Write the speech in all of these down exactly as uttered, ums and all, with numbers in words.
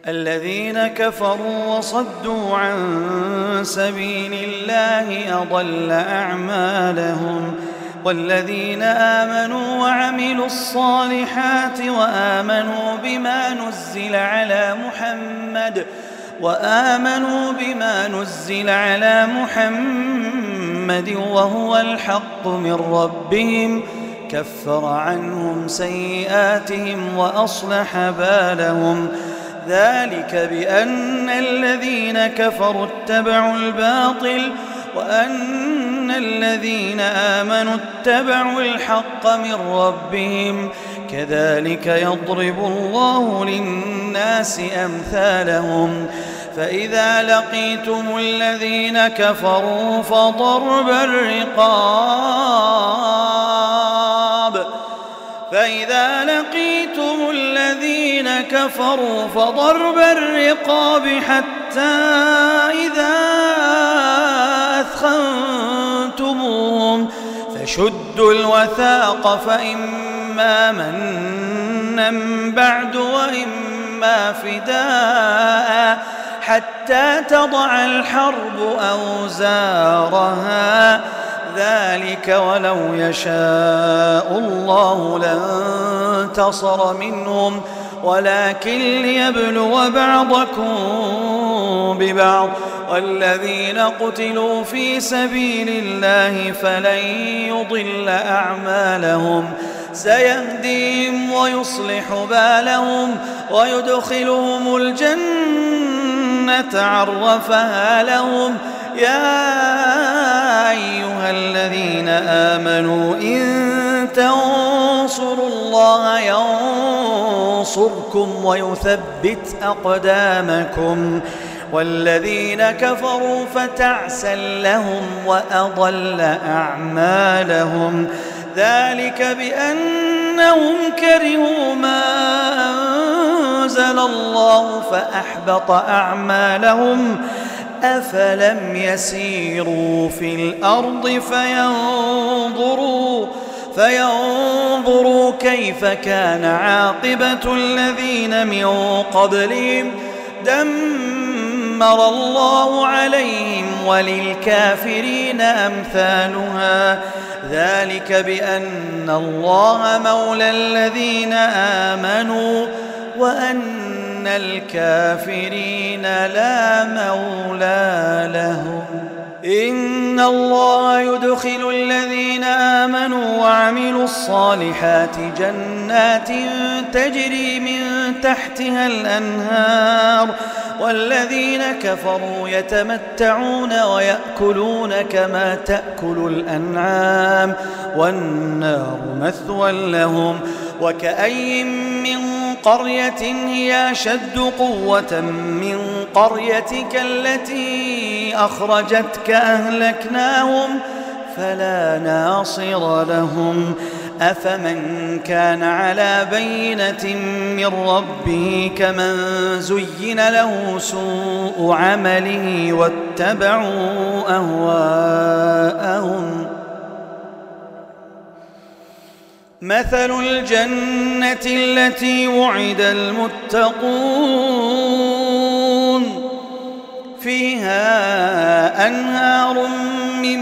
الذين كفروا وصدوا عن سبيل الله أضل أعمالهم. والذين آمنوا وعملوا الصالحات وآمنوا بما نزل على محمد وآمنوا بما نزل على محمد وهو الحق من ربهم كفر عنهم سيئاتهم وأصلح بالهم. ذلك بأن الذين كفروا اتبعوا الباطل وأن الذين آمنوا اتبعوا الحق من ربهم كذلك يضرب الله للناس أمثالهم. فإذا لقيتم الذين كفروا فضرب الرقاب فإذا لقيتم الذين كفروا فضرب الرقاب حتى إذا أثخنتموهم فشدوا الوثاق فإما منا بعد وإما فداء حتى تضع الحرب أوزارها. ذلك ولو يشاء الله لانتصر منهم ولكن ليبلو بعضكم ببعض. والذين قتلوا في سبيل الله فلن يضل أعمالهم سيهديهم ويصلح بالهم ويدخلهم الجنة عرفها لهم. يا أيها الذين آمنوا إن تنصروا الله ينصركم ويثبت أقدامكم. والذين كفروا فتعسا لهم وأضل أعمالهم. ذلك بأنهم كرهوا ما أنزل الله فأحبط أعمالهم. أفلم يسيروا في الأرض فينظروا فينظروا كيف كان عاقبة الذين من قبلهم دمر الله عليهم وللكافرين أمثالها. ذلك بأن الله مولى الذين آمنوا وأن الكافرين لا مولى لهم. إن الله يدخل الذين آمنوا وعملوا الصالحات جنات تجري من تحتها الأنهار والذين كفروا يتمتعون ويأكلون كما تأكل الأنعام والنار مثوى لهم. وكأي من قرية هي أشد قوة من قريتك التي أخرجتك أهلكناهم فلا ناصر لهم. أفمن كان على بينة من ربه كمن زين له سوء عمله واتبعوا أهواءهم. مثل الجنة التي وعد المتقون فيها أنهار من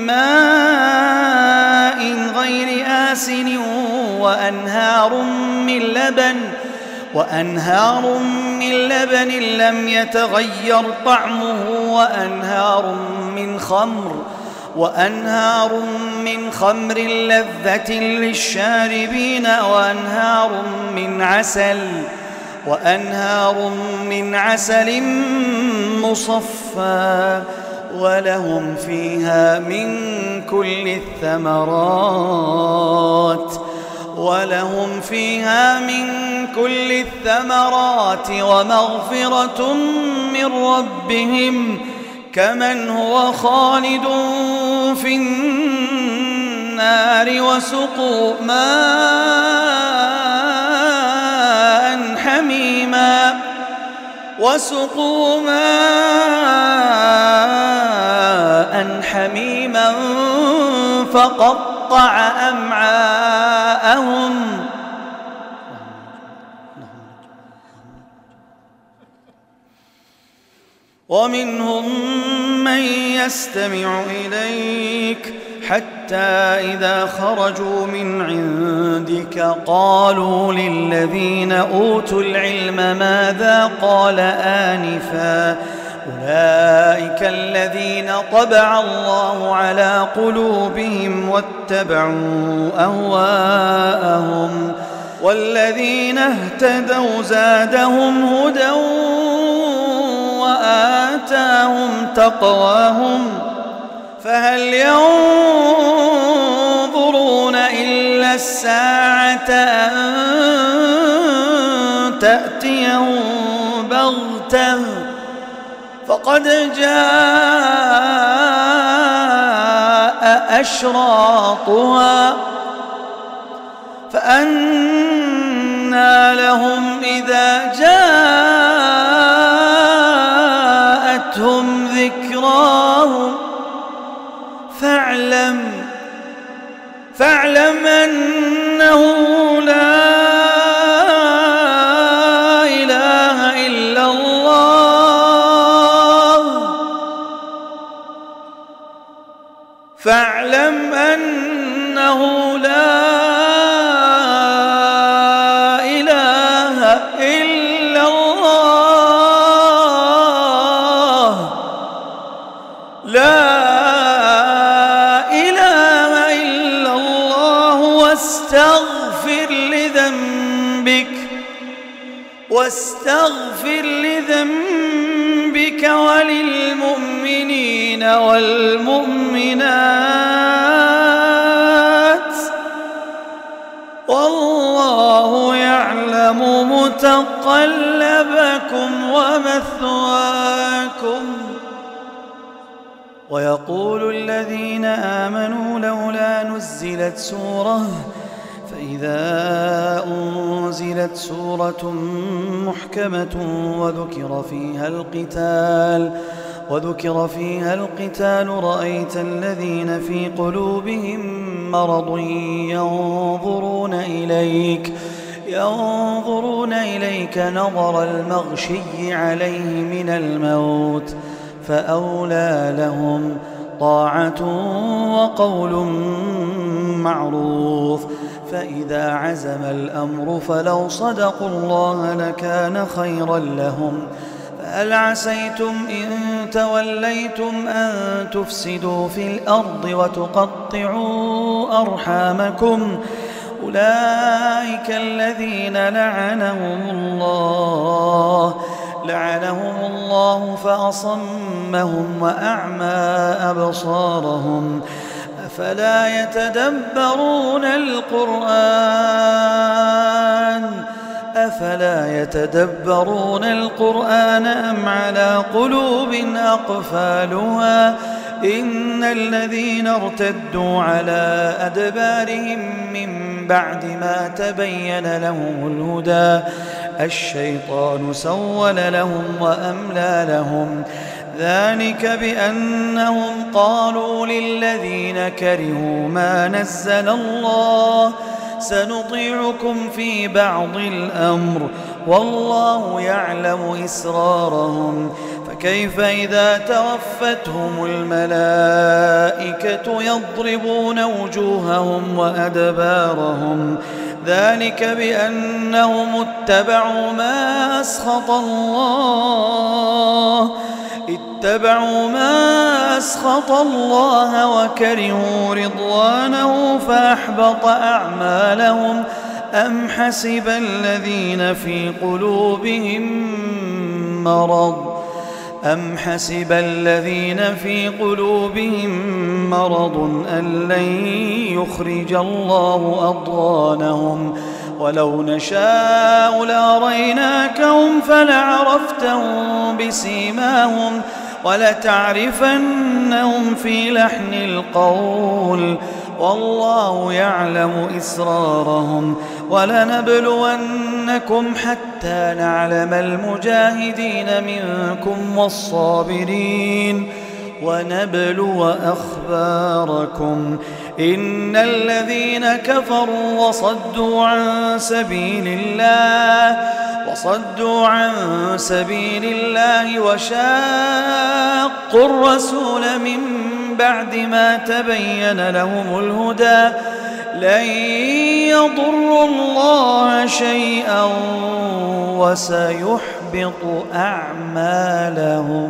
ماء غير آسن وأنهار من لبن وأنهار من لبن لم يتغير طعمه وأنهار من خمر وأنهار من خمر لذة للشاربين وأنهار من عسل وأنهار من عسل مصفى ولهم فيها من كل الثمرات ولهم فيها من كل الثمرات ومغفرة من ربهم كمن هو خالد في النار وسقوا ماء حميما وسقوا ماء حميما فقطع أمعاءهم ومنهم من يستمع إليك حتى إذا خرجوا من عندك قالوا للذين أوتوا العلم ماذا قال آنفا أولئك الذين طبع الله على قلوبهم واتبعوا أهواءهم والذين اهتدوا زادهم هدى وآتاهم تقواهم فهل ينظرون إلا الساعة أن تأتيهم بغتة فقد جاء أشراطها فأنى لهم إذا جاءتهم ذكراهم فاعلم فاعلم أنه لا إله إلا الله فاعلم أنه لا إله إلا الله لا واستغفر لذنبك واستغفر لذنبك وللمؤمنين والمؤمنات والله يعلم متقلبكم ومثواكم. ويقول الذين آمنوا لولا نزلت سورة فإذا أنزلت سورة محكمة وذكر فيها القتال وذكر فيها القتال رأيت الذين في قلوبهم مرض ينظرون إليك ينظرون إليك نظر المغشي عليه من الموت فأولى لهم طاعة وقول معروف فإذا عزم الأمر فلو صدقوا الله لكان خيرا لهم فهل عسيتم إن توليتم أن تفسدوا في الأرض وتقطعوا أرحامكم أولئك الذين لعنهم الله لعنهم الله فأصمهم وأعمى أبصارهم أفلا يتدبرون القرآن أفلا يتدبرون القرآن أم على قلوب أقفالها إن الذين ارتدوا على أدبارهم من بعد ما تبين لهم الهدى الشيطان سول لهم وأملى لهم ذلك بأنهم قالوا للذين كرهوا ما نزل الله سنطيعكم في بعض الأمر والله يعلم إسرارهم فكيف إذا توفتهم الملائكة يضربون وجوههم وأدبارهم ذلك بأنهم اتبعوا ما أسخط الله اتبعوا ما أسخط الله وكرهوا رضوانه فأحبط أعمالهم أم حسب الذين في قلوبهم مرض أم حسب الذين في قلوبهم مرض أن لن يخرج الله أضغانهم ولو نشاء لأريناكهم فلعرفتهم بسيماهم ولتعرفنهم في لحن القول والله يعلم إسرارهم ولنبلونكم حتى نعلم المجاهدين منكم والصابرين ونبلو أخباركم إن الذين كفروا وصدوا عن سبيل الله وصدوا عن سبيل الله وشاقوا الرسول من بعد ما تبين لهم الهدى لن يضروا الله شيئا وسيحبط أعمالهم.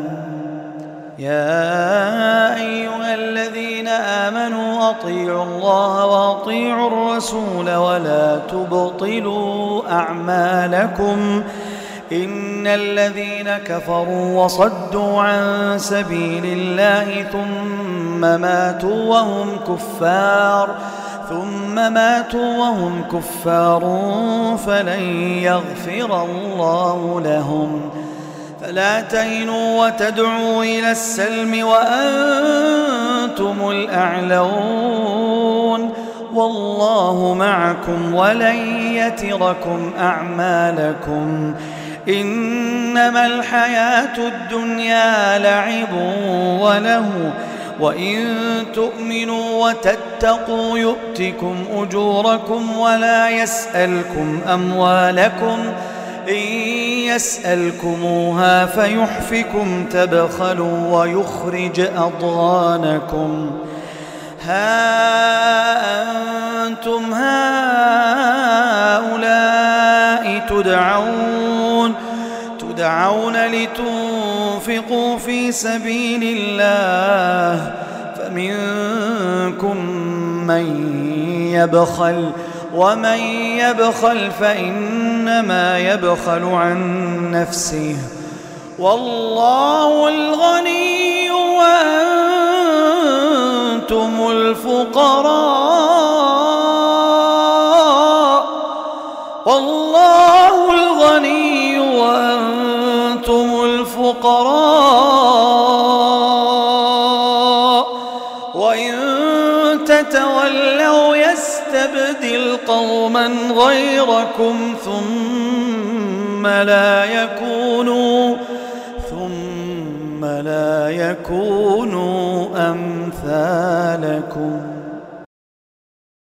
يا أيها الذين آمنوا أطيعوا الله وأطيعوا الرسول ولا تبطلوا أعمالكم إن الذين كفروا وصدوا عن سبيل الله ثم ماتوا وهم كفار ثم ماتوا وهم كفار فلن يغفر الله لهم. فلا تهنوا وتدعوا إلى السلم وأنتم الأعلون والله معكم ولن يتركم أعمالكم. إنما الحياة الدنيا لعب وله وإن تؤمنوا وتتقوا يؤتكم أجوركم ولا يسألكم أموالكم إن يسألكموها فيحفكم تبخلوا ويخرج أضغانكم. ها أنتم هؤلاء تدعون تدعون لتنفقوا في سبيل الله فمنكم من يبخل ومن يبخل فإنما يبخل عن نفسه والله الغني وأنتم الفقراء والله الغني وأنتم الفقراء وإن تتولوا يستبدل قوما غيركم ثم لا يكونوا ثم لا يكونوا أمثالكم.